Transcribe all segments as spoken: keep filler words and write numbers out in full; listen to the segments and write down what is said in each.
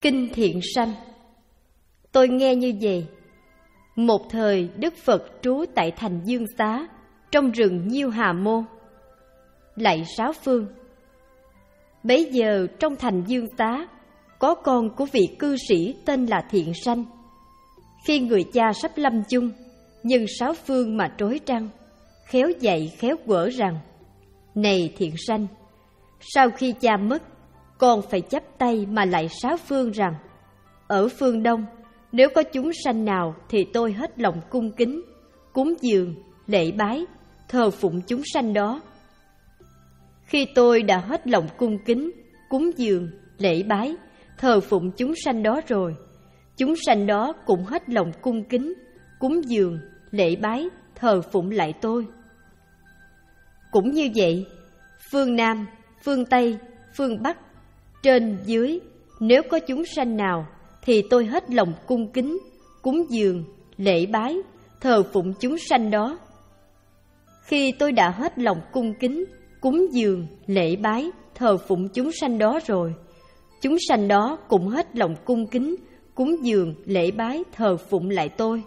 Kinh Thiện Sanh. Tôi nghe như vậy. Một thời Đức Phật trú tại thành Dương Xá, trong rừng Nhiêu Hà Môn. Lạy sáu phương. Bấy giờ trong thành Dương Xá có con của vị cư sĩ tên là Thiện Sanh. Khi người cha sắp lâm chung, nhân sáu phương mà trối trăng, khéo dạy khéo quở rằng: Này Thiện Sanh, sau khi cha mất, con phải chắp tay mà lạy sáu phương rằng: Ở phương Đông, nếu có chúng sanh nào thì tôi hết lòng cung kính, cúng dường, lễ bái, thờ phụng chúng sanh đó. Khi tôi đã hết lòng cung kính, cúng dường, lễ bái, thờ phụng chúng sanh đó rồi, chúng sanh đó cũng hết lòng cung kính, cúng dường, lễ bái, thờ phụng lại tôi. Cũng như vậy, phương Nam, phương Tây, phương Bắc, trên dưới, nếu có chúng sanh nào thì tôi hết lòng cung kính, cúng dường, lễ bái, thờ phụng chúng sanh đó. Khi tôi đã hết lòng cung kính, cúng dường, lễ bái, thờ phụng chúng sanh đó rồi, chúng sanh đó cũng hết lòng cung kính, cúng dường, lễ bái, thờ phụng lại tôi.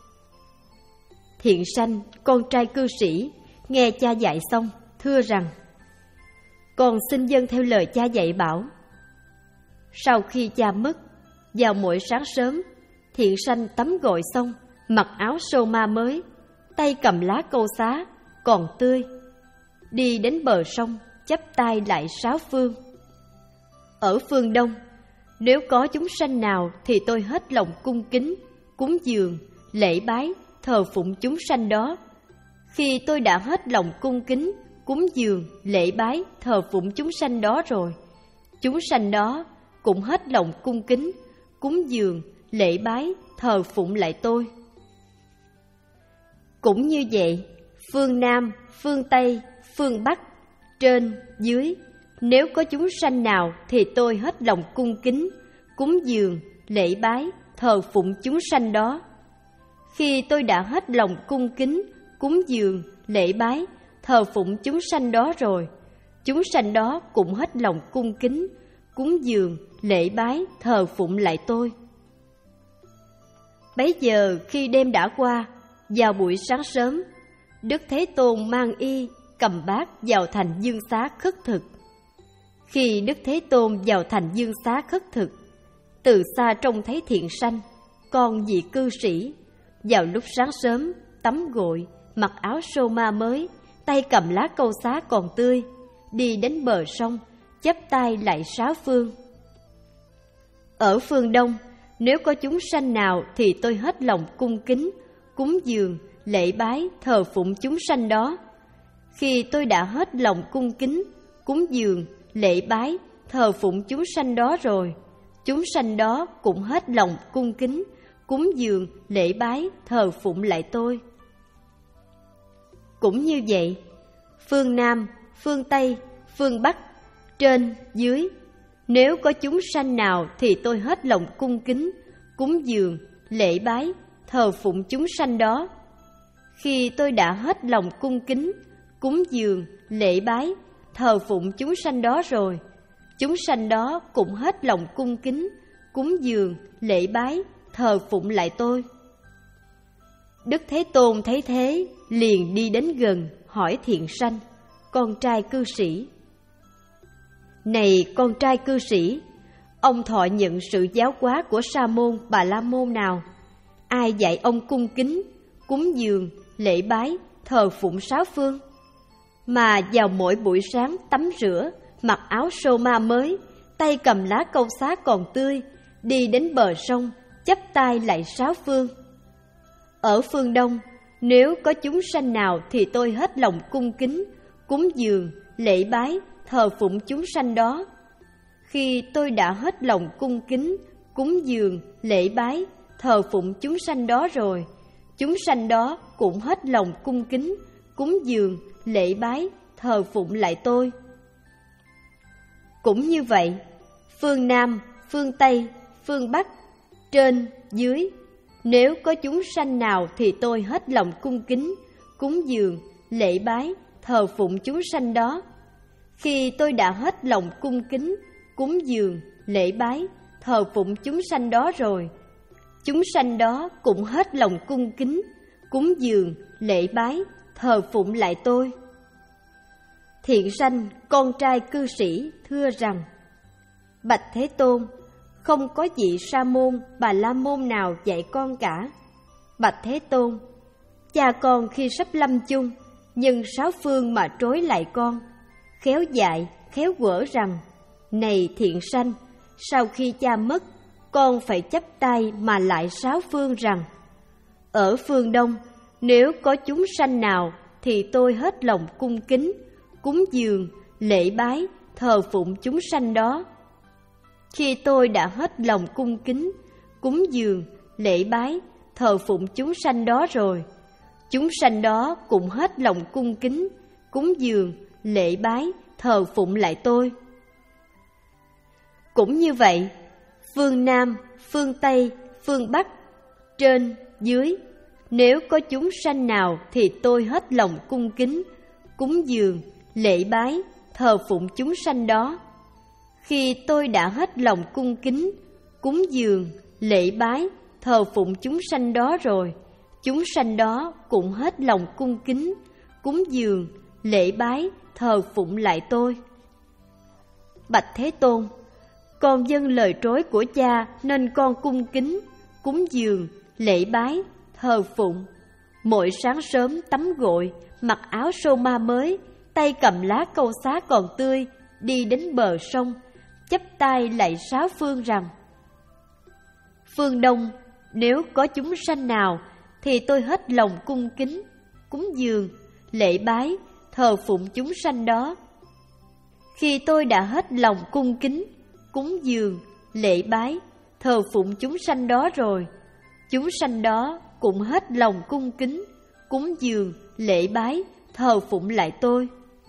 Thiện Sanh, con trai cư sĩ, nghe cha dạy xong, thưa rằng: Con xin dâng theo lời cha dạy bảo. Sau khi cha mất, vào mỗi sáng sớm, Thiện Sanh tắm gội xong, mặc áo sô ma mới, tay cầm lá câu xá, còn tươi, đi đến bờ sông, chắp tay lại sáu phương. Ở phương Đông, nếu có chúng sanh nào thì tôi hết lòng cung kính, cúng dường, lễ bái, thờ phụng chúng sanh đó. Khi tôi đã hết lòng cung kính, cúng dường, lễ bái, thờ phụng chúng sanh đó rồi, chúng sanh đó cũng hết lòng cung kính, cúng dường, lễ bái, thờ phụng lại tôi. Cũng như vậy, phương Nam, phương Tây, phương Bắc, trên, dưới, nếu có chúng sanh nào thì tôi hết lòng cung kính, cúng dường, lễ bái, thờ phụng chúng sanh đó. Khi tôi đã hết lòng cung kính, cúng dường, lễ bái, thờ phụng chúng sanh đó rồi, chúng sanh đó cũng hết lòng cung kính, cúng dường, lễ bái, thờ phụng lại tôi. Bấy giờ khi đêm đã qua, vào buổi sáng sớm, Đức Thế Tôn mang y, cầm bát vào thành Dương Xá khất thực. Khi Đức Thế Tôn vào thành Dương Xá khất thực, từ xa trông thấy Thiện Sanh, con vị cư sĩ, vào lúc sáng sớm, tắm gội, mặc áo sô ma mới, tay cầm lá câu xá còn tươi, đi đến bờ sông, chắp tay lạy sáu phương. Ở phương Đông, nếu có chúng sanh nào thì tôi hết lòng cung kính, cúng dường, lễ bái, thờ phụng chúng sanh đó. Khi tôi đã hết lòng cung kính, cúng dường, lễ bái, thờ phụng chúng sanh đó rồi, chúng sanh đó cũng hết lòng cung kính, cúng dường, lễ bái, thờ phụng lại tôi. Cũng như vậy, phương Nam, phương Tây, phương Bắc, trên, dưới, nếu có chúng sanh nào thì tôi hết lòng cung kính, cúng dường, lễ bái, thờ phụng chúng sanh đó. Khi tôi đã hết lòng cung kính, cúng dường, lễ bái, thờ phụng chúng sanh đó rồi, chúng sanh đó cũng hết lòng cung kính, cúng dường, lễ bái, thờ phụng lại tôi. Đức Thế Tôn thấy thế, liền đi đến gần, hỏi Thiện Sanh, con trai cư sĩ: Này con trai cư sĩ, ông thọ nhận sự giáo hóa của Sa môn Bà La môn nào? Ai dạy ông cung kính, cúng dường, lễ bái, thờ phụng sáu phương? Mà vào mỗi buổi sáng tắm rửa, mặc áo sô ma mới, tay cầm lá câu xá còn tươi, đi đến bờ sông, chắp tay lạy sáu phương. Ở phương Đông, nếu có chúng sanh nào thì tôi hết lòng cung kính, cúng dường, lễ bái, thờ phụng chúng sanh đó. Khi tôi đã hết lòng cung kính, cúng dường, lễ bái, thờ phụng chúng sanh đó rồi, chúng sanh đó cũng hết lòng cung kính, cúng dường, lễ bái, thờ phụng lại tôi. Cũng như vậy, phương Nam, phương Tây, phương Bắc, trên, dưới, nếu có chúng sanh nào thì tôi hết lòng cung kính, cúng dường, lễ bái, thờ phụng chúng sanh đó. Khi tôi đã hết lòng cung kính, cúng dường, lễ bái, thờ phụng chúng sanh đó rồi, chúng sanh đó cũng hết lòng cung kính, cúng dường, lễ bái, thờ phụng lại tôi. Thiện sanh, con trai cư sĩ, thưa rằng: Bạch Thế Tôn, không có vị Sa môn, Bà La môn nào dạy con cả. Bạch Thế Tôn, cha con khi sắp lâm chung, nhân sáu phương mà trối lại con, khéo dạy, khéo quở rằng: Này thiện sanh, sau khi cha mất, con phải chắp tay mà lại sáu phương rằng: Ở phương Đông, nếu có chúng sanh nào thì tôi hết lòng cung kính, cúng dường, lễ bái, thờ phụng chúng sanh đó. Khi tôi đã hết lòng cung kính, cúng dường, lễ bái, thờ phụng chúng sanh đó rồi, chúng sanh đó cũng hết lòng cung kính, cúng dường, lễ bái, thờ phụng lại tôi. Cũng như vậy, phương Nam, phương Tây, phương Bắc, trên, dưới, nếu có chúng sanh nào thì tôi hết lòng cung kính, cúng dường, lễ bái, thờ phụng chúng sanh đó. Khi tôi đã hết lòng cung kính, cúng dường, lễ bái, thờ phụng chúng sanh đó rồi, chúng sanh đó cũng hết lòng cung kính, cúng dường, lễ bái, thờ phụng lại tôi. Bạch Thế Tôn, con vâng lời trối của cha nên con cung kính, cúng dường, lễ bái, thờ phụng. Mỗi sáng sớm tắm gội, mặc áo sô ma mới, tay cầm lá câu xá còn tươi, đi đến bờ sông, chắp tay lạy sáu phương rằng: Phương Đông, nếu có chúng sanh nào thì tôi hết lòng cung kính, cúng dường, lễ bái, thờ phụng chúng sanh đó. Khi tôi đã hết lòng cung kính, cúng dường, lễ bái, thờ phụng chúng sanh đó rồi, chúng sanh đó cũng hết lòng cung kính, cúng dường, lễ bái, thờ phụng lại tôi.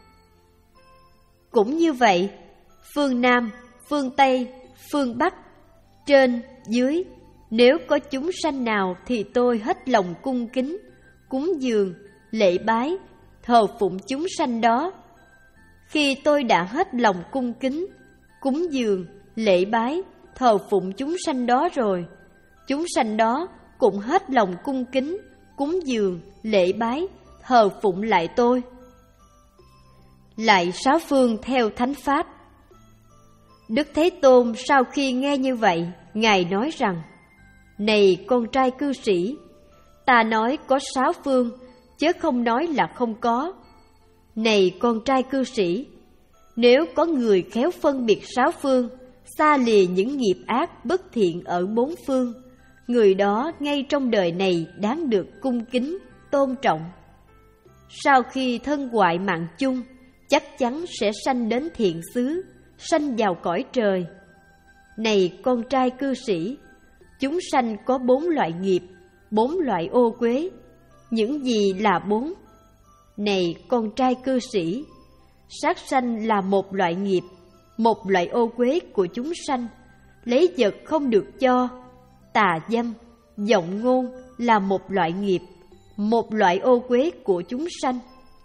Cũng như vậy, phương Nam, phương Tây, phương Bắc, trên, dưới, nếu có chúng sanh nào thì tôi hết lòng cung kính, cúng dường, lễ bái, thờ phụng chúng sanh đó. Khi tôi đã hết lòng cung kính, cúng dường, lễ bái, thờ phụng chúng sanh đó rồi, chúng sanh đó cũng hết lòng cung kính, cúng dường, lễ bái, thờ phụng lại tôi. Lại sáu phương theo thánh pháp. Đức Thế Tôn sau khi nghe như vậy, Ngài nói rằng: Này con trai cư sĩ, ta nói có sáu phương, chứ không nói là không có. Này con trai cư sĩ, nếu có người khéo phân biệt sáu phương, xa lìa những nghiệp ác bất thiện ở bốn phương, người đó ngay trong đời này đáng được cung kính, tôn trọng. Sau khi thân hoại mạng chung, chắc chắn sẽ sanh đến thiện xứ, sanh vào cõi trời. Này con trai cư sĩ, chúng sanh có bốn loại nghiệp, bốn loại ô uế. Những gì là bốn? Này con trai cư sĩ, sát sanh là một loại nghiệp, một loại ô uế của chúng sanh, lấy vật không được cho. Tà dâm, vọng ngôn là một loại nghiệp, một loại ô uế của chúng sanh.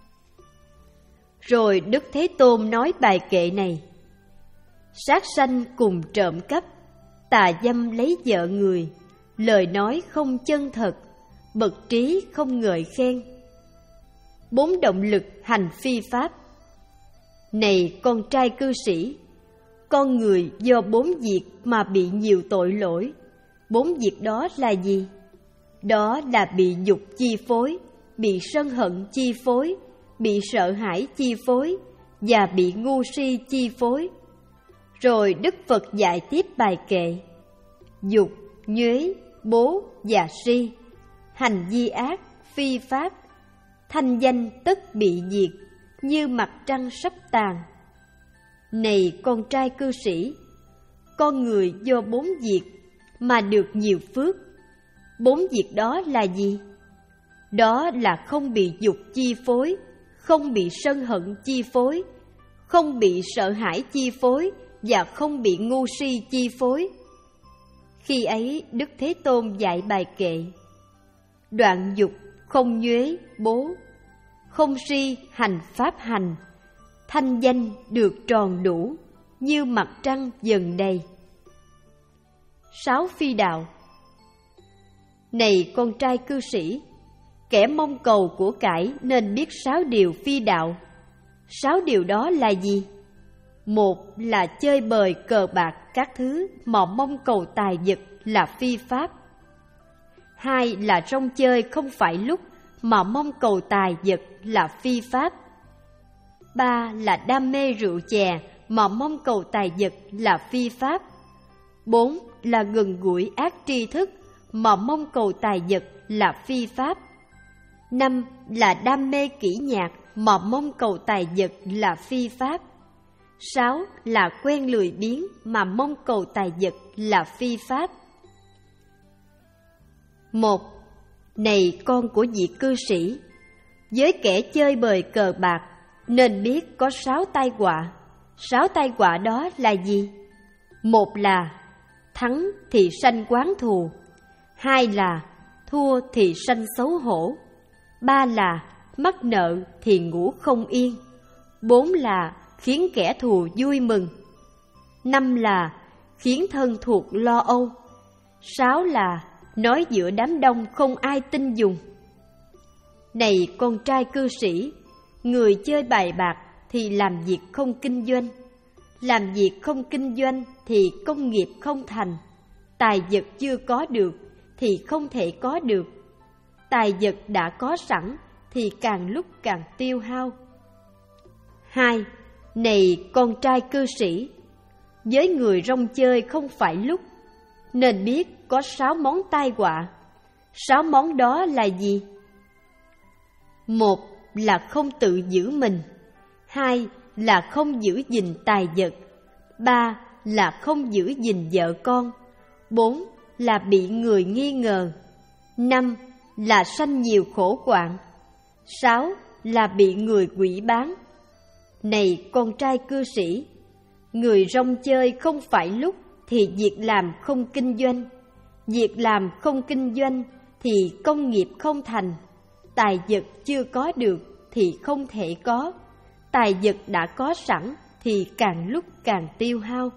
Rồi Đức Thế Tôn nói bài kệ này: sát sanh cùng trộm cắp, tà dâm lấy vợ người, lời nói không chân thật, bậc trí không ngợi khen. Bốn động lực hành phi pháp. Này con trai cư sĩ, con người do bốn việc mà bị nhiều tội lỗi. Bốn việc đó là gì? Đó là bị dục chi phối, bị sân hận chi phối, bị sợ hãi chi phối và bị ngu si chi phối. Rồi Đức Phật dạy tiếp bài kệ: dục, nhuế, bố và si, hành vi ác, phi pháp, thanh danh tất bị diệt, như mặt trăng sắp tàn. Này con trai cư sĩ, con người do bốn việc mà được nhiều phước. Bốn việc đó là gì? Đó là không bị dục chi phối, không bị sân hận chi phối, không bị sợ hãi chi phối và không bị ngu si chi phối. Khi ấy Đức Thế Tôn dạy bài kệ: đoạn dục không nhuế bố, không si hành pháp hành, thanh danh được tròn đủ, như mặt trăng dần đầy. Sáu phi đạo. Này con trai cư sĩ, kẻ mong cầu của cải nên biết sáu điều phi đạo. Sáu điều đó là gì? Một là chơi bời cờ bạc các thứ mà mong cầu tài vật là phi pháp. Hai là rong chơi không phải lúc mà mong cầu tài vật là phi pháp. Ba là đam mê rượu chè mà mong cầu tài vật là phi pháp. Bốn là gần gũi ác tri thức mà mong cầu tài vật là phi pháp. Năm là đam mê kỹ nhạc mà mong cầu tài vật là phi pháp. Sáu là quen lười biếng mà mong cầu tài vật là phi pháp. Một. Này con của vị cư sĩ, với kẻ chơi bời cờ bạc nên biết có sáu tai họa. Sáu tai họa đó là gì? Một là thắng thì sanh oán thù. Hai là thua thì sanh xấu hổ. Ba là mắc nợ thì ngủ không yên. Bốn là khiến kẻ thù vui mừng. Năm là khiến thân thuộc lo âu. Sáu là nói giữa đám đông không ai tin dùng. Này con trai cư sĩ, người chơi bài bạc thì làm việc không kinh doanh. Làm việc không kinh doanh thì công nghiệp không thành. Tài vật chưa có được thì không thể có được. Tài vật đã có sẵn thì càng lúc càng tiêu hao. Hai. Này con trai cư sĩ, với người rong chơi không phải lúc nên biết có sáu món tai họa. Sáu món đó là gì? Một là không tự giữ mình. Hai là không giữ gìn tài vật. Ba là không giữ gìn vợ con. Bốn là bị người nghi ngờ. Năm là sanh nhiều khổ hoạn. Sáu là bị người quỷ bán. Này con trai cư sĩ, người rong chơi không phải lúc thì việc làm không kinh doanh. Việc làm không kinh doanh thì công nghiệp không thành. Tài vật chưa có được thì không thể có. Tài vật đã có sẵn thì càng lúc càng tiêu hao.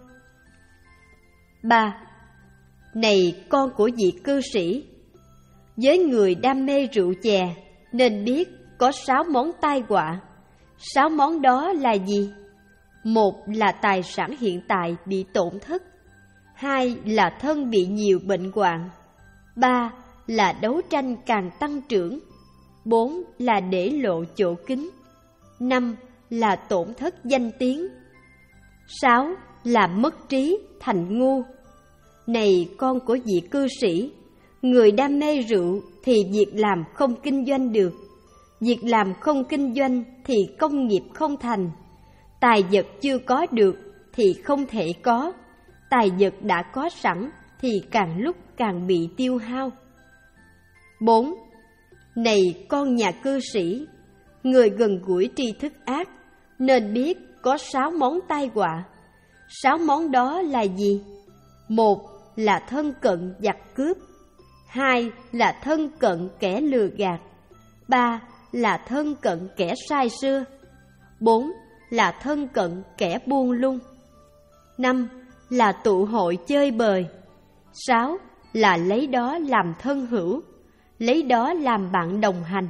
Ba. Này con của vị cư sĩ, với người đam mê rượu chè nên biết có sáu món tai họa. Sáu món đó là gì? Một là tài sản hiện tại bị tổn thất. Hai là thân bị nhiều bệnh hoạn. Ba là đấu tranh càng tăng trưởng. Bốn là để lộ chỗ kín. Năm là tổn thất danh tiếng. Sáu là mất trí thành ngu. Này con của vị cư sĩ, người đam mê rượu thì việc làm không kinh doanh được. Việc làm không kinh doanh thì công nghiệp không thành. Tài vật chưa có được thì không thể có. Tài vật đã có sẵn thì càng lúc càng bị tiêu hao. Bốn. Này con nhà cư sĩ, người gần gũi tri thức ác nên biết có sáu món tai họa. Sáu món đó là gì? Một là thân cận giặc cướp. Hai là thân cận kẻ lừa gạt. Ba là thân cận kẻ sai xưa. Bốn là thân cận kẻ buông lung. Năm là tụ hội chơi bời. Sáu là lấy đó làm thân hữu, lấy đó làm bạn đồng hành.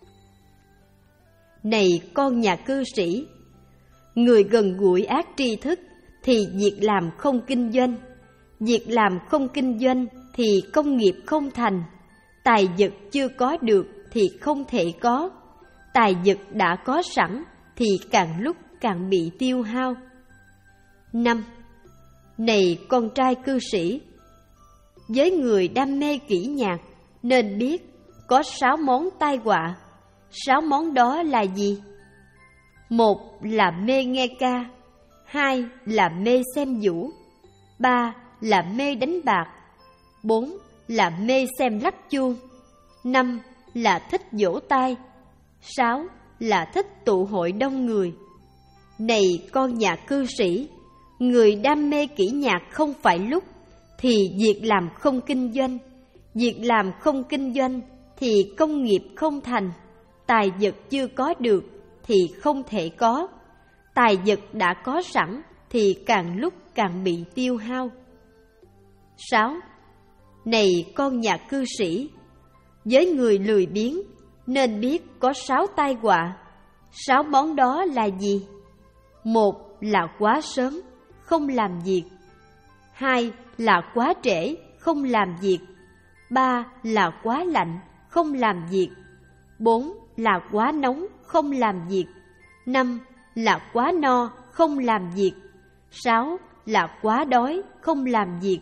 Này con nhà cư sĩ, người gần gũi ác tri thức thì việc làm không kinh doanh. Việc làm không kinh doanh thì công nghiệp không thành. Tài vật chưa có được thì không thể có. Tài vật đã có sẵn thì càng lúc càng bị tiêu hao. Năm. Này con trai cư sĩ, với người đam mê kỹ nhạc nên biết có sáu món tai họa. Sáu món đó là gì? Một là mê nghe ca. Hai là mê xem vũ. Ba là mê đánh bạc. Bốn là mê xem lắc chuông. Năm là thích vỗ tay. Sáu là thích tụ hội đông người. Này con nhà cư sĩ, người đam mê kỹ nhạc không phải lúc thì việc làm không kinh doanh. Việc làm không kinh doanh thì công nghiệp không thành. Tài vật chưa có được thì không thể có. Tài vật đã có sẵn thì càng lúc càng bị tiêu hao. Sáu. Này con nhà cư sĩ, với người lười biếng nên biết có sáu tai họa. Sáu món đó là gì? Một là quá sớm, không làm việc. Hai là quá trễ, không làm việc. Ba là quá lạnh, không làm việc. Bốn là quá nóng, không làm việc. Năm là quá no, không làm việc. Sáu là quá đói, không làm việc.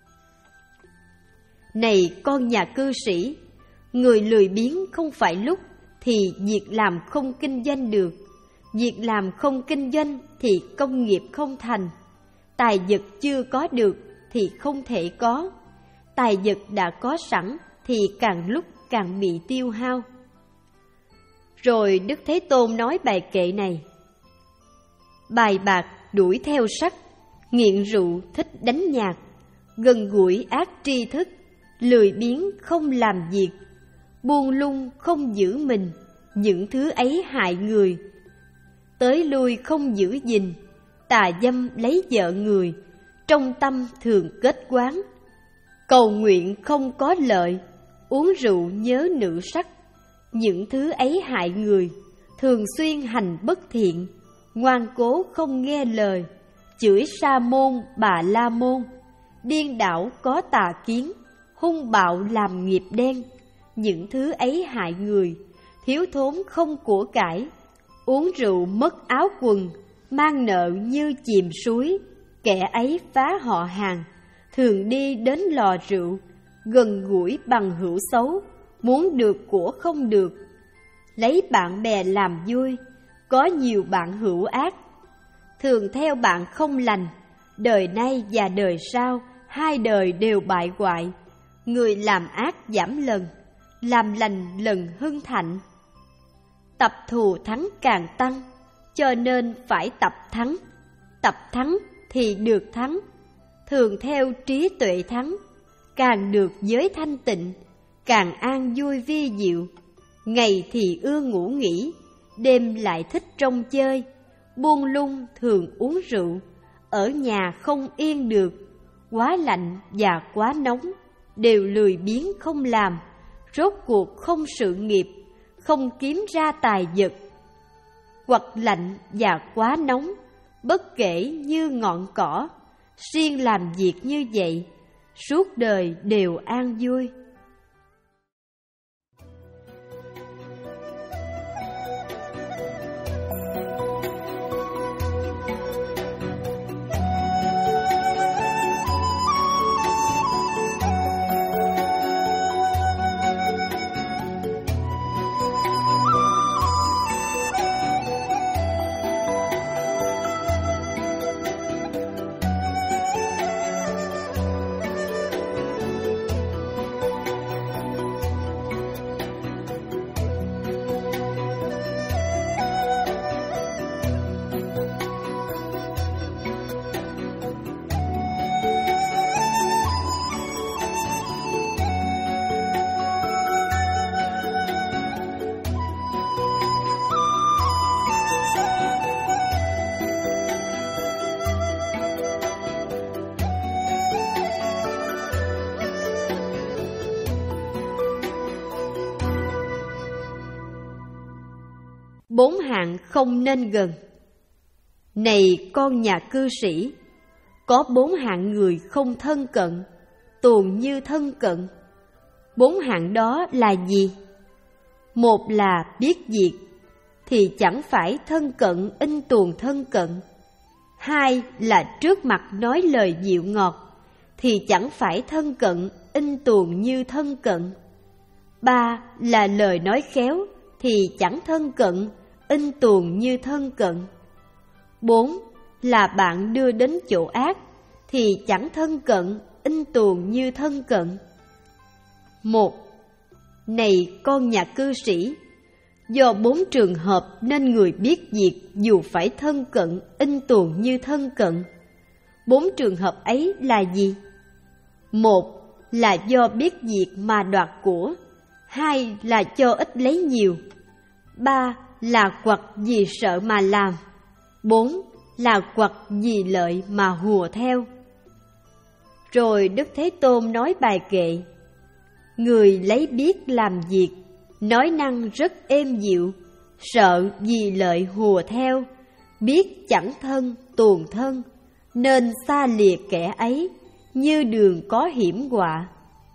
Này con nhà cư sĩ, người lười biếng không phải lúc thì việc làm không kinh doanh được. Việc làm không kinh doanh thì công nghiệp không thành. Tài vật chưa có được thì không thể có. Tài vật đã có sẵn thì càng lúc càng bị tiêu hao. Rồi Đức Thế Tôn nói bài kệ này: bài bạc đuổi theo sắc, nghiện rượu thích đánh nhạc, gần gũi ác tri thức, lười biếng không làm việc, buông lung không giữ mình, những thứ ấy hại người. Tới lui không giữ gìn, tà dâm lấy vợ người, trong tâm thường kết quán. Cầu nguyện không có lợi, uống rượu nhớ nữ sắc, những thứ ấy hại người. Thường xuyên hành bất thiện, ngoan cố không nghe lời, chửi sa môn bà la môn, điên đảo có tà kiến, hung bạo làm nghiệp đen, những thứ ấy hại người. Thiếu thốn không của cải, uống rượu mất áo quần, mang nợ như chìm suối, kẻ ấy phá họ hàng. Thường đi đến lò rượu, gần gũi bằng hữu xấu, muốn được của không được. Lấy bạn bè làm vui, có nhiều bạn hữu ác. Thường theo bạn không lành, đời nay và đời sau, hai đời đều bại hoại. Người làm ác giảm lần, làm lành lần hưng thạnh. Tập thù thắng càng tăng, cho nên phải tập thắng. Tập thắng thì được thắng. Thường theo trí tuệ thắng, càng được giới thanh tịnh, càng an vui vi diệu. Ngày thì ưa ngủ nghỉ, đêm lại thích trông chơi, buông lung thường uống rượu, ở nhà không yên được, quá lạnh và quá nóng, đều lười biếng không làm, rốt cuộc không sự nghiệp, không kiếm ra tài vật. Hoặc lạnh và quá nóng, bất kể như ngọn cỏ, siêng làm việc như vậy, suốt đời đều an vui. Bốn hạng không nên gần. Này con nhà cư sĩ, có bốn hạng người không thân cận, tuồn như thân cận. Bốn hạng đó là gì? Một là biết việc, thì chẳng phải thân cận in tuồn thân cận. Hai là trước mặt nói lời dịu ngọt, thì chẳng phải thân cận in tuồn như thân cận. Ba là lời nói khéo, thì chẳng thân cận in tuồn như thân cận. Bốn là bạn đưa đến chỗ ác, thì chẳng thân cận in tuồn như thân cận. Một. Này con nhà cư sĩ, do bốn trường hợp nên người biết việc dù phải thân cận in tuồn như thân cận. Bốn trường hợp ấy là gì? Một là do biết việc mà đoạt của. Hai là cho ít lấy nhiều. Ba là hoặc vì sợ mà làm. Bốn là hoặc vì lợi mà hùa theo. Rồi Đức Thế Tôn nói bài kệ: người lấy biết làm việc, nói năng rất êm dịu, sợ vì lợi hùa theo, biết chẳng thân tuồn thân, nên xa lìa kẻ ấy, như đường có hiểm họa.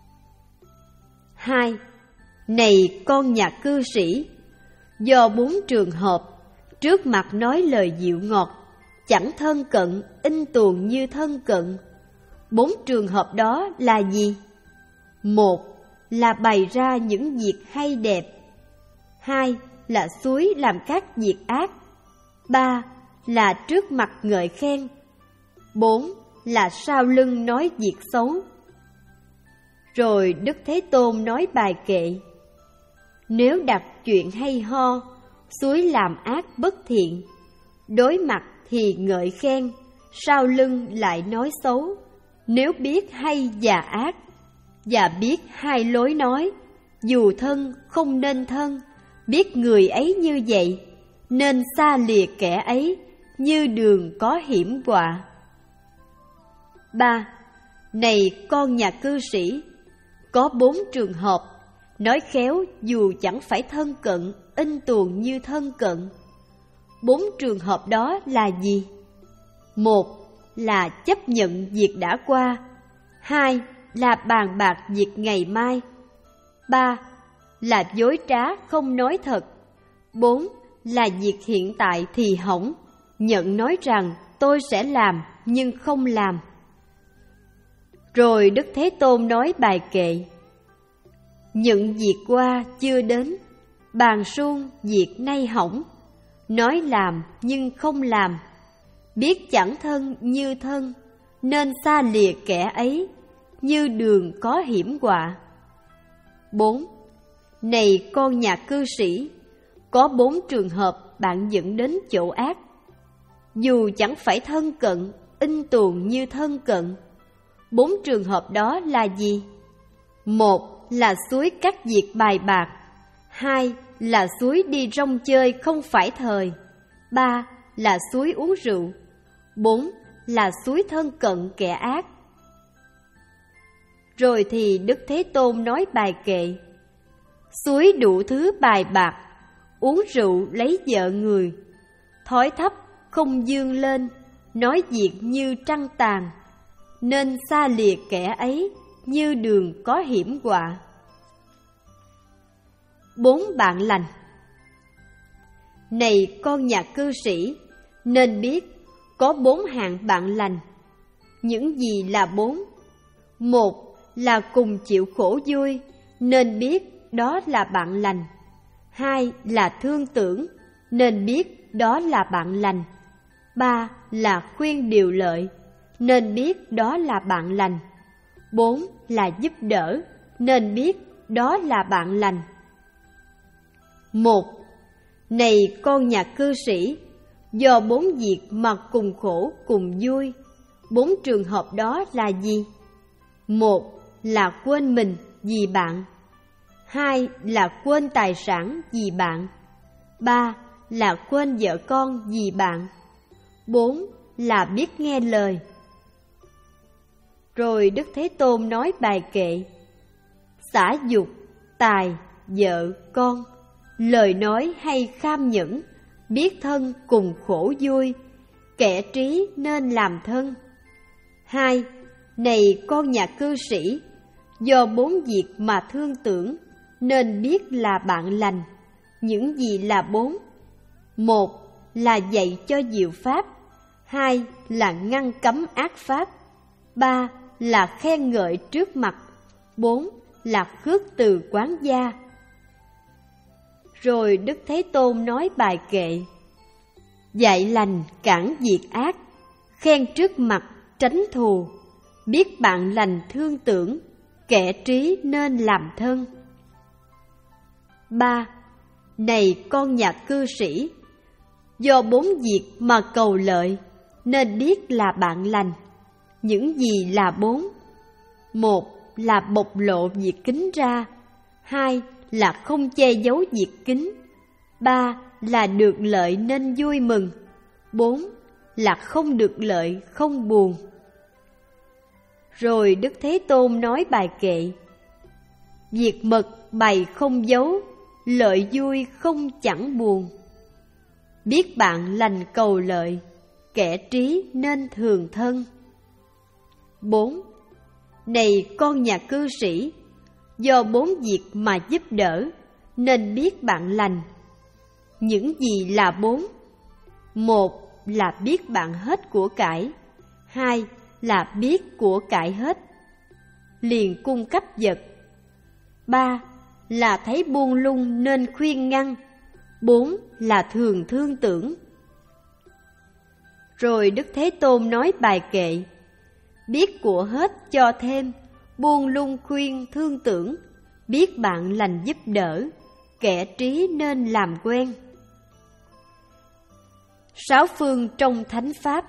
Hai. Này con nhà cư sĩ, do bốn trường hợp, trước mặt nói lời dịu ngọt, chẳng thân cận, in tuồng như thân cận. Bốn trường hợp đó là gì? Một là bày ra những việc hay đẹp. Hai là xúi làm các việc ác. Ba là trước mặt ngợi khen. Bốn là sau lưng nói việc xấu. Rồi Đức Thế Tôn nói bài kệ: nếu đặt chuyện hay ho, xúi làm ác bất thiện, đối mặt thì ngợi khen, sau lưng lại nói xấu. Nếu biết hay và ác, và biết hai lối nói, dù thân không nên thân, biết người ấy như vậy, nên xa lìa kẻ ấy, như đường có hiểm họa. Ba. Này con nhà cư sĩ, có bốn trường hợp, nói khéo dù chẳng phải thân cận, in tuồng như thân cận. Bốn trường hợp đó là gì? Một là chấp nhận việc đã qua. Hai là bàn bạc việc ngày mai. Ba là dối trá không nói thật. Bốn là việc hiện tại thì hỏng, nhận nói rằng tôi sẽ làm nhưng không làm. Rồi Đức Thế Tôn nói bài kệ: những việc qua chưa đến, bàn suông việc nay hỏng, nói làm nhưng không làm, biết chẳng thân như thân, nên xa lìa kẻ ấy, như đường có hiểm họa. Bốn. Này con nhà cư sĩ, có bốn trường hợp bạn dẫn đến chỗ ác, dù chẳng phải thân cận, in tuồng như thân cận. Bốn trường hợp đó là gì? Một là xúi các việc bài bạc. Hai là xúi đi rong chơi không phải thời. Ba là xúi uống rượu. Bốn là xúi thân cận kẻ ác. Rồi thì Đức Thế Tôn nói bài kệ: xúi đủ thứ bài bạc, uống rượu lấy vợ người, thói thấp không dương lên, nói việc như trăng tàn, nên xa lìa kẻ ấy, như đường có hiểm họa. Bốn bạn lành. Này con nhà cư sĩ, nên biết có bốn hạng bạn lành. Những gì là bốn? Một là cùng chịu khổ vui, nên biết đó là bạn lành. Hai là thương tưởng, nên biết đó là bạn lành. Ba là khuyên điều lợi, nên biết đó là bạn lành. Bốn là giúp đỡ, nên biết đó là bạn lành. Một. Này con nhà cư sĩ, do bốn việc mà cùng khổ cùng vui. Bốn trường hợp đó là gì? Một là quên mình vì bạn. Hai là quên tài sản vì bạn. Ba là quên vợ con vì bạn. Bốn là biết nghe lời. Rồi Đức Thế Tôn nói bài kệ: xả dục, tài, vợ, con, lời nói hay kham nhẫn, biết thân cùng khổ vui, kẻ trí nên làm thân. Hai. Này con nhà cư sĩ, do bốn việc mà thương tưởng, nên biết là bạn lành. Những gì là bốn? Một là dạy cho diệu pháp. Hai là ngăn cấm ác pháp. Ba là khen ngợi trước mặt. Bốn là khước từ quán gia. Rồi Đức Thế Tôn nói bài kệ: dạy lành cản việc ác, khen trước mặt tránh thù, biết bạn lành thương tưởng, kẻ trí nên làm thân. Ba. Này con nhà cư sĩ, do bốn việc mà cầu lợi, nên biết là bạn lành. Những gì là bốn? Một là bộc lộ việc kính ra. Hai là không che giấu việc kính. Ba là được lợi nên vui mừng. Bốn là không được lợi không buồn. Rồi Đức Thế Tôn nói bài kệ: Việc mật bày không giấu, lợi vui không chẳng buồn. Biết bạn lành cầu lợi, kẻ trí nên thường thân. Bốn. Này con nhà cư sĩ, do bốn việc mà giúp đỡ, nên biết bạn lành. Những gì là bốn? Một là biết bạn hết của cải. Hai là biết của cải hết, liền cung cấp vật. Ba là thấy buông lung nên khuyên ngăn. Bốn là thường thương tưởng. Rồi Đức Thế Tôn nói bài kệ: Biết của hết cho thêm, buông lung khuyên thương tưởng. Biết bạn lành giúp đỡ, kẻ trí nên làm quen. Sáu phương trong thánh pháp.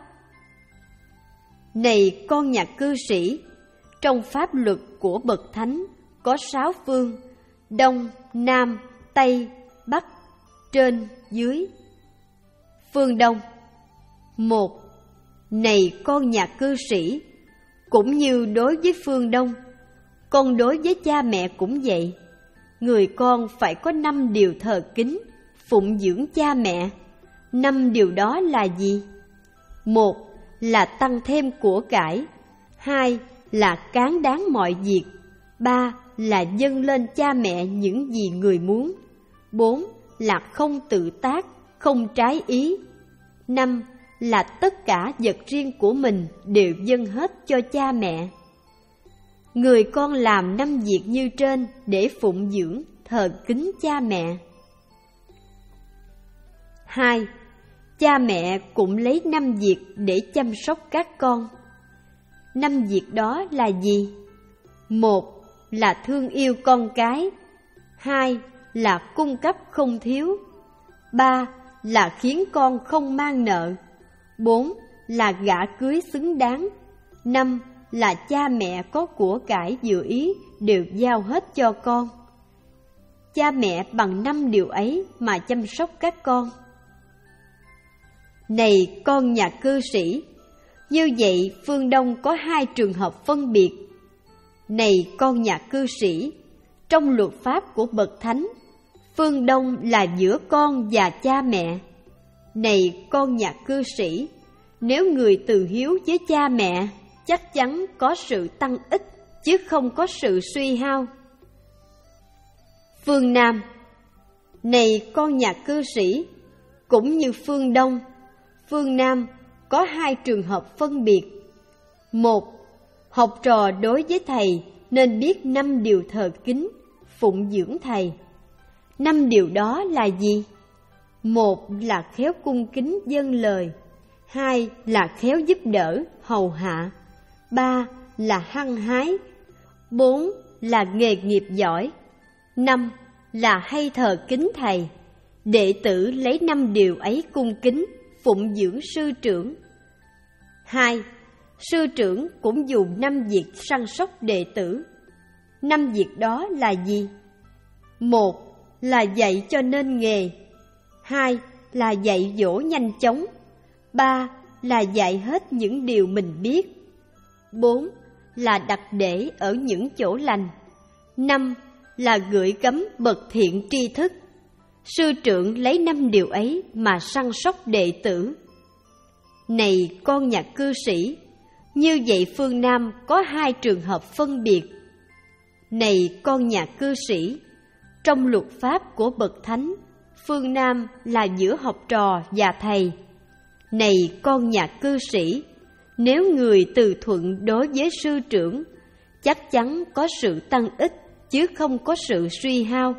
Này con nhà cư sĩ, trong pháp luật của bậc thánh có sáu phương: Đông, Nam, Tây, Bắc, trên, dưới. Phương Đông. Một. Này con nhà cư sĩ, cũng như đối với phương Đông, con đối với cha mẹ cũng vậy. Người con phải có năm điều thờ kính, phụng dưỡng cha mẹ. Năm điều đó là gì? Một là tăng thêm của cải. Hai là cán đáng mọi việc. Ba là dâng lên cha mẹ những gì người muốn. Bốn là không tự tác, không trái ý. Năm là tất cả vật riêng của mình đều dâng hết cho cha mẹ. Người con làm năm việc như trên để phụng dưỡng, thờ kính cha mẹ. Hai. Cha mẹ cũng lấy năm việc để chăm sóc các con. Năm việc đó là gì? Một là thương yêu con cái. Hai là cung cấp không thiếu. Ba là khiến con không mang nợ. Bốn là gả cưới xứng đáng. Năm là cha mẹ có của cải dự ý đều giao hết cho con. Cha mẹ bằng năm điều ấy mà chăm sóc các con. Này con nhà cư sĩ, như vậy phương Đông có hai trường hợp phân biệt. Này con nhà cư sĩ, trong luật pháp của bậc thánh, phương Đông là giữa con và cha mẹ. Này con nhà cư sĩ, nếu người từ hiếu với cha mẹ, chắc chắn có sự tăng ích, chứ không có sự suy hao. Phương Nam. Này con nhà cư sĩ, cũng như phương Đông, phương Nam có hai trường hợp phân biệt. Một, học trò đối với thầy nên biết năm điều thờ kính, phụng dưỡng thầy. Năm điều đó là gì? Một là khéo cung kính dâng lời. Hai là khéo giúp đỡ, hầu hạ. Ba là hăng hái. Bốn là nghề nghiệp giỏi. Năm là hay thờ kính thầy. Đệ tử lấy năm điều ấy cung kính, phụng dưỡng sư trưởng. Hai, sư trưởng cũng dùng năm việc săn sóc đệ tử. Năm việc đó là gì? Một là dạy cho nên nghề. Hai là dạy dỗ nhanh chóng. Ba là dạy hết những điều mình biết. Bốn là đặt để ở những chỗ lành. Năm là gửi gắm bậc thiện tri thức. Sư trưởng lấy năm điều ấy mà săn sóc đệ tử. Này con nhà cư sĩ, như vậy phương Nam có hai trường hợp phân biệt. Này con nhà cư sĩ, trong luật pháp của bậc thánh, phương Nam là giữa học trò và thầy. Này con nhà cư sĩ, nếu người từ thuận đối với sư trưởng, chắc chắn có sự tăng ích, chứ không có sự suy hao.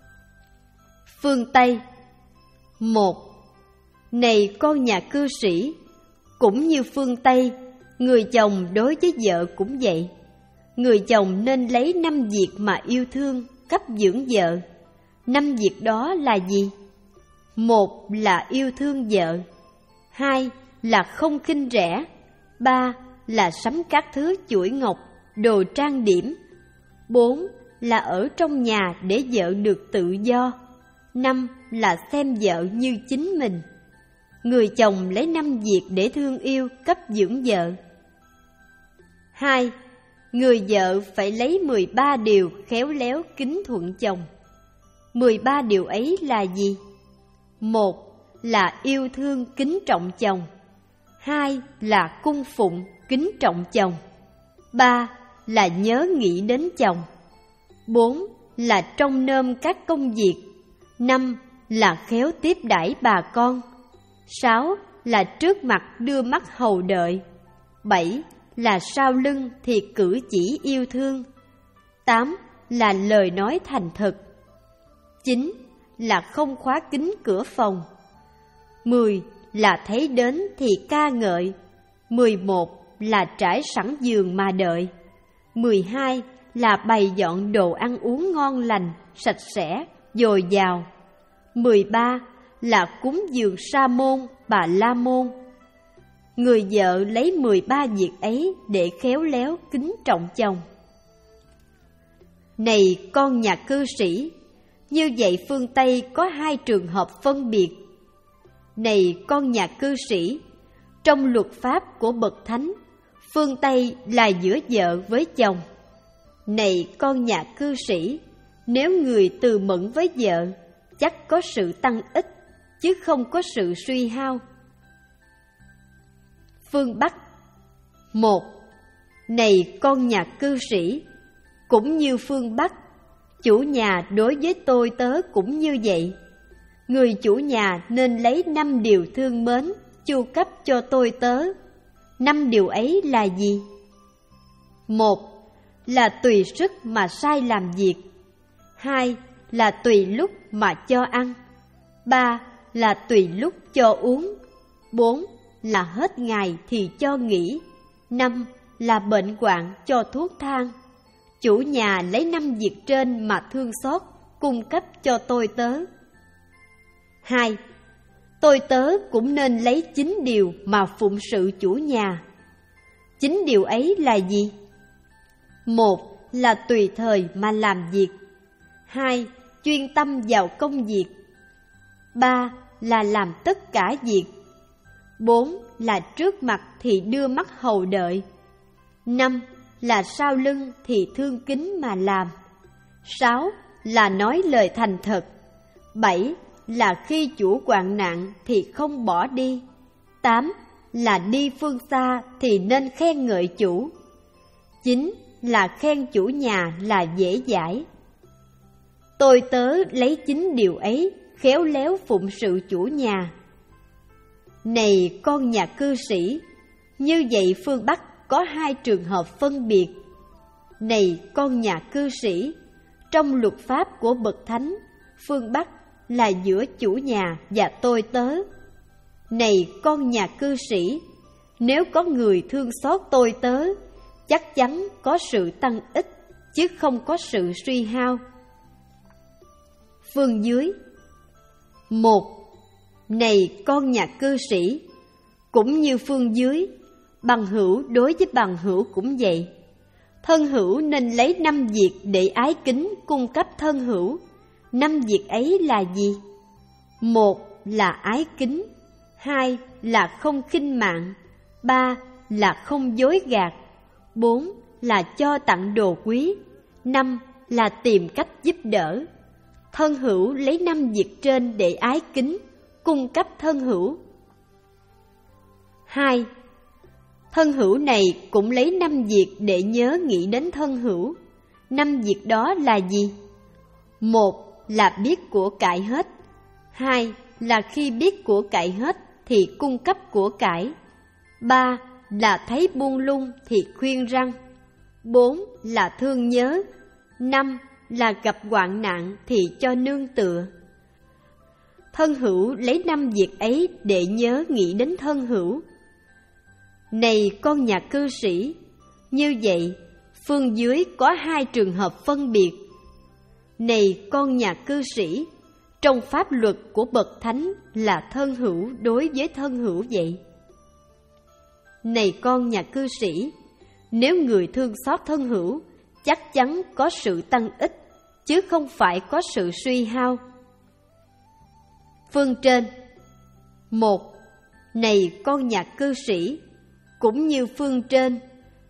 Phương Tây. Một. Này con nhà cư sĩ, cũng như phương Tây, người chồng đối với vợ cũng vậy. Người chồng nên lấy năm việc mà yêu thương, cấp dưỡng vợ. Năm việc đó là gì? Một là yêu thương vợ. Hai là không khinh rẻ. Ba là sắm các thứ chuỗi ngọc, đồ trang điểm. Bốn là ở trong nhà để vợ được tự do. Năm là xem vợ như chính mình. Người chồng lấy năm việc để thương yêu, cấp dưỡng vợ. Hai người vợ phải lấy mười ba điều khéo léo kính thuận chồng. Mười ba điều ấy là gì? Một là yêu thương kính trọng chồng. Hai là cung phụng kính trọng chồng. Ba là nhớ nghĩ đến chồng. Bốn là trông nom các công việc. Năm là khéo tiếp đãi bà con. Sáu là trước mặt đưa mắt hầu đợi. Bảy là sau lưng thì cử chỉ yêu thương. Tám là lời nói thành thực. Chín là không khóa kín cửa phòng. Mười là thấy đến thì ca ngợi. Mười một là trải sẵn giường mà đợi. Mười hai là bày dọn đồ ăn uống ngon lành, sạch sẽ, dồi dào. Mười ba là cúng dường sa môn, bà la môn. Người vợ lấy mười ba việc ấy để khéo léo kính trọng chồng. Này con nhà cư sĩ, như vậy phương Tây có hai trường hợp phân biệt. Này con nhà cư sĩ, trong luật pháp của bậc thánh, phương Tây là giữa vợ với chồng. Này con nhà cư sĩ, nếu người từ mẫn với vợ, chắc có sự tăng ích, chứ không có sự suy hao. Phương Bắc. Một. Này con nhà cư sĩ, cũng như phương Bắc, chủ nhà đối với tôi tớ cũng như vậy. Người chủ nhà nên lấy năm điều thương mến, chu cấp cho tôi tớ. Năm điều ấy là gì? Một là tùy sức mà sai làm việc. Hai là tùy lúc mà cho ăn. Ba là tùy lúc cho uống. Bốn là hết ngày thì cho nghỉ. Năm là bệnh hoạn cho thuốc thang. Chủ nhà lấy năm việc trên mà thương xót, cung cấp cho tôi tớ. Hai, tôi tớ cũng nên lấy chín điều mà phụng sự chủ nhà. Chín điều ấy là gì? Một là tùy thời mà làm việc. Hai, chuyên tâm vào công việc. Ba là làm tất cả việc. Bốn là trước mặt thì đưa mắt hầu đợi. Năm là sau lưng thì thương kính mà làm. Sáu là nói lời thành thật. Bảy là khi chủ hoạn nạn thì không bỏ đi. Tám là đi phương xa thì nên khen ngợi chủ. Chín là khen chủ nhà là dễ dãi. Tôi tớ lấy chín điều ấy khéo léo phụng sự chủ nhà. Này con nhà cư sĩ, như vậy phương Bắc có hai trường hợp phân biệt. Này con nhà cư sĩ, trong luật pháp của bậc thánh, phương Bắc là giữa chủ nhà và tôi tớ. Này con nhà cư sĩ, nếu có người thương xót tôi tớ, chắc chắn có sự tăng ích, chứ không có sự suy hao. Phương dưới. Một. Này con nhà cư sĩ, cũng như phương dưới, bằng hữu đối với bằng hữu cũng vậy. Thân hữu nên lấy năm việc để ái kính cung cấp thân hữu. Năm việc ấy là gì? Một là ái kính. Hai là không khinh mạng. Ba là không dối gạt. Bốn là cho tặng đồ quý. Năm là tìm cách giúp đỡ. Thân hữu lấy năm việc trên để ái kính cung cấp thân hữu. Hai, thân hữu này cũng lấy năm việc để nhớ nghĩ đến thân hữu. Năm việc đó là gì? Một là biết của cải hết. Hai là khi biết của cải hết thì cung cấp của cải. Ba là thấy buông lung thì khuyên răn. Bốn là thương nhớ. Năm là gặp hoạn nạn thì cho nương tựa. Thân hữu lấy năm việc ấy để nhớ nghĩ đến thân hữu. Này con nhà cư sĩ, như vậy phương dưới có hai trường hợp phân biệt. Này con nhà cư sĩ, trong pháp luật của bậc thánh là thân hữu đối với thân hữu vậy. Này con nhà cư sĩ, nếu người thương xót thân hữu, chắc chắn có sự tăng ích, chứ không phải có sự suy hao. Phương trên. Một. Này con nhà cư sĩ, cũng như phương trên,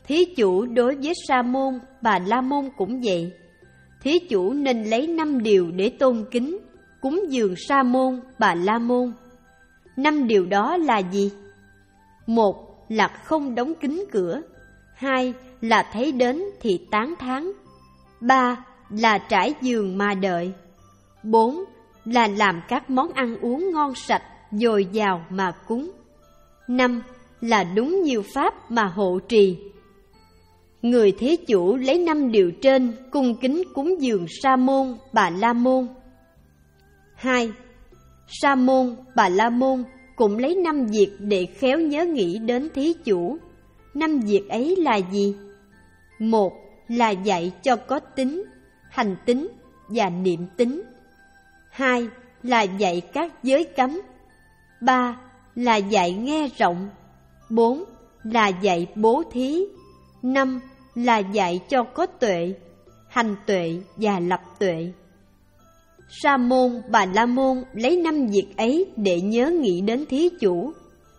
Thí chủ đối với Sa môn, Bà La môn cũng vậy. Thí chủ nên lấy năm điều để tôn kính, cúng dường Sa môn, Bà La môn. Năm điều đó là gì? Một là không đóng kín cửa. Hai là thấy đến thì tán thán. Ba là trải giường mà đợi. Bốn là làm các món ăn uống ngon sạch, dồi dào mà cúng. Năm là đúng nhiều pháp mà hộ trì. Người thí chủ lấy năm điều trên cung kính cúng dường Sa môn, Bà La môn. Hai, Sa môn, Bà La môn cũng lấy năm việc để khéo nhớ nghĩ đến thí chủ. Năm việc ấy là gì? Một là dạy cho có tính, hành tính và niệm tính. Hai là dạy các giới cấm. Ba là dạy nghe rộng. Bốn là dạy bố thí. Năm là dạy cho có tuệ, hành tuệ và lập tuệ. Sa môn, Bà La môn lấy năm việc ấy để nhớ nghĩ đến thí chủ.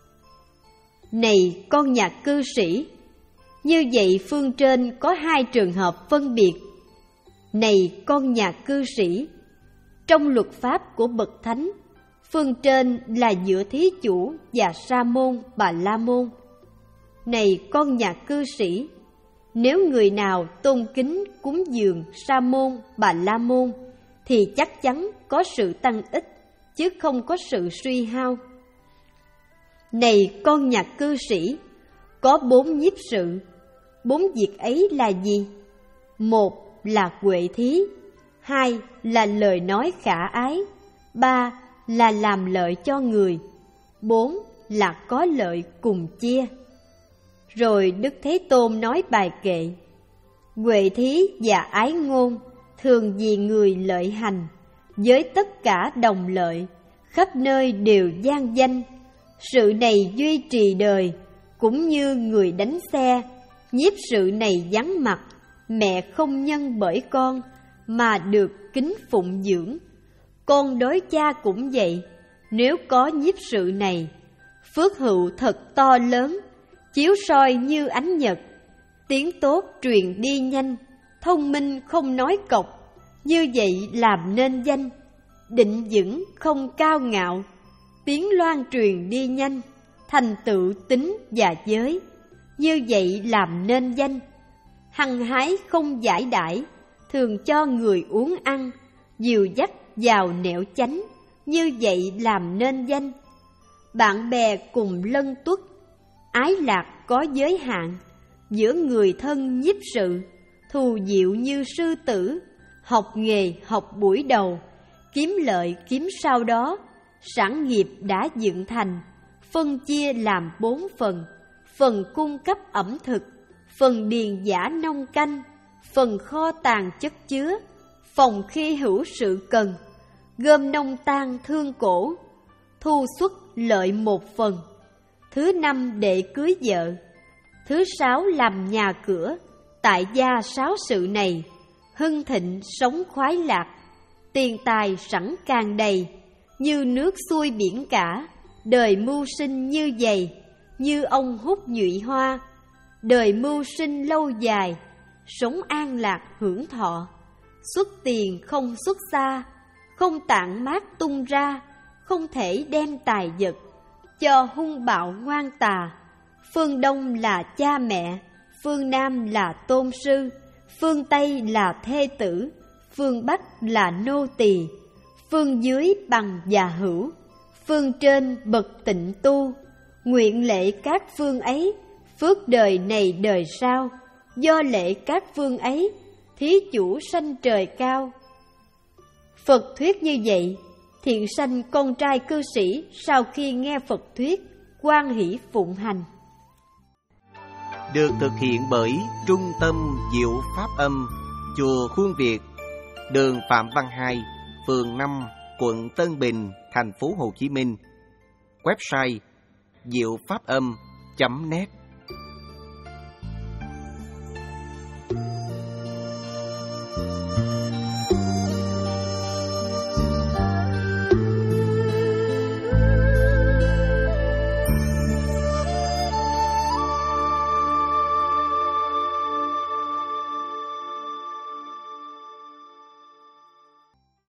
Này con nhà cư sĩ, như vậy phương trên có hai trường hợp phân biệt. Này con nhà cư sĩ, trong luật pháp của bậc thánh, phương trên là giữa thí chủ và Sa môn, Bà La môn. Này con nhà cư sĩ, nếu người nào tôn kính cúng dường Sa môn, Bà La môn thì chắc chắn có sự tăng ích, chứ không có sự suy hao. Này con nhà cư sĩ, có bốn nhiếp sự. Bốn việc ấy là gì? Một là huệ thí. Hai là lời nói khả ái. Ba là làm lợi cho người. Bốn là có lợi cùng chia. Rồi Đức Thế Tôn nói bài kệ: huệ thí và ái ngôn thường vì người lợi hành, với tất cả đồng lợi, khắp nơi đều vang danh. Sự này duy trì đời, cũng như người đánh xe. Nhiếp sự này vắng mặt, mẹ không nhân bởi con, mà được kính phụng dưỡng. Con đối cha cũng vậy, nếu có nhiếp sự này, phước hữu thật to lớn, chiếu soi như ánh nhật. Tiếng tốt truyền đi nhanh, thông minh không nói cộc, như vậy làm nên danh. Định vững không cao ngạo, tiếng loan truyền đi nhanh, thành tựu tính và giới, như vậy làm nên danh. Hăng hái không giải đãi, thường cho người uống ăn, dìu dắt vào nẻo chánh, như vậy làm nên danh. Bạn bè cùng lân tuất, ái lạc có giới hạn, giữa người thân nhiếp sự, thù diệu như sư tử. Học nghề học buổi đầu, kiếm lợi kiếm sau đó, sản nghiệp đã dựng thành, phân chia làm bốn phần. Phần cung cấp ẩm thực, phần điền giả nông canh, phần kho tàng chất chứa, phòng khi hữu sự cần, gom nông tan thương cổ, thu xuất lợi một phần. Thứ năm để cưới vợ. Thứ sáu làm nhà cửa. Tại gia sáu sự này, hưng thịnh sống khoái lạc, tiền tài sẵn càng đầy, như nước xuôi biển cả. Đời mưu sinh như vậy, như ông hút nhụy hoa. Đời mưu sinh lâu dài, sống an lạc hưởng thọ. Xuất tiền không xuất xa, không tản mát tung ra, không thể đem tài vật cho hung bạo ngoan tà. Phương Đông là cha mẹ, phương Nam là tôn sư, phương Tây là thê tử, phương Bắc là nô tỳ, phương dưới bằng già hữu, phương trên bậc tịnh tu. Nguyện lệ các phương ấy, phước đời này đời sau, do lệ các phương ấy, thí chủ sanh trời cao. Phật thuyết như vậy, thiện sanh con trai cư sĩ sau khi nghe Phật thuyết, hoan hỷ phụng hành. Được thực hiện bởi Trung tâm Diệu Pháp Âm, Chùa Khuôn Việt, đường Phạm Văn Hai, phường năm, quận Tân Bình, thành phố Hồ Chí Minh. Website diệu pháp âm chấm net.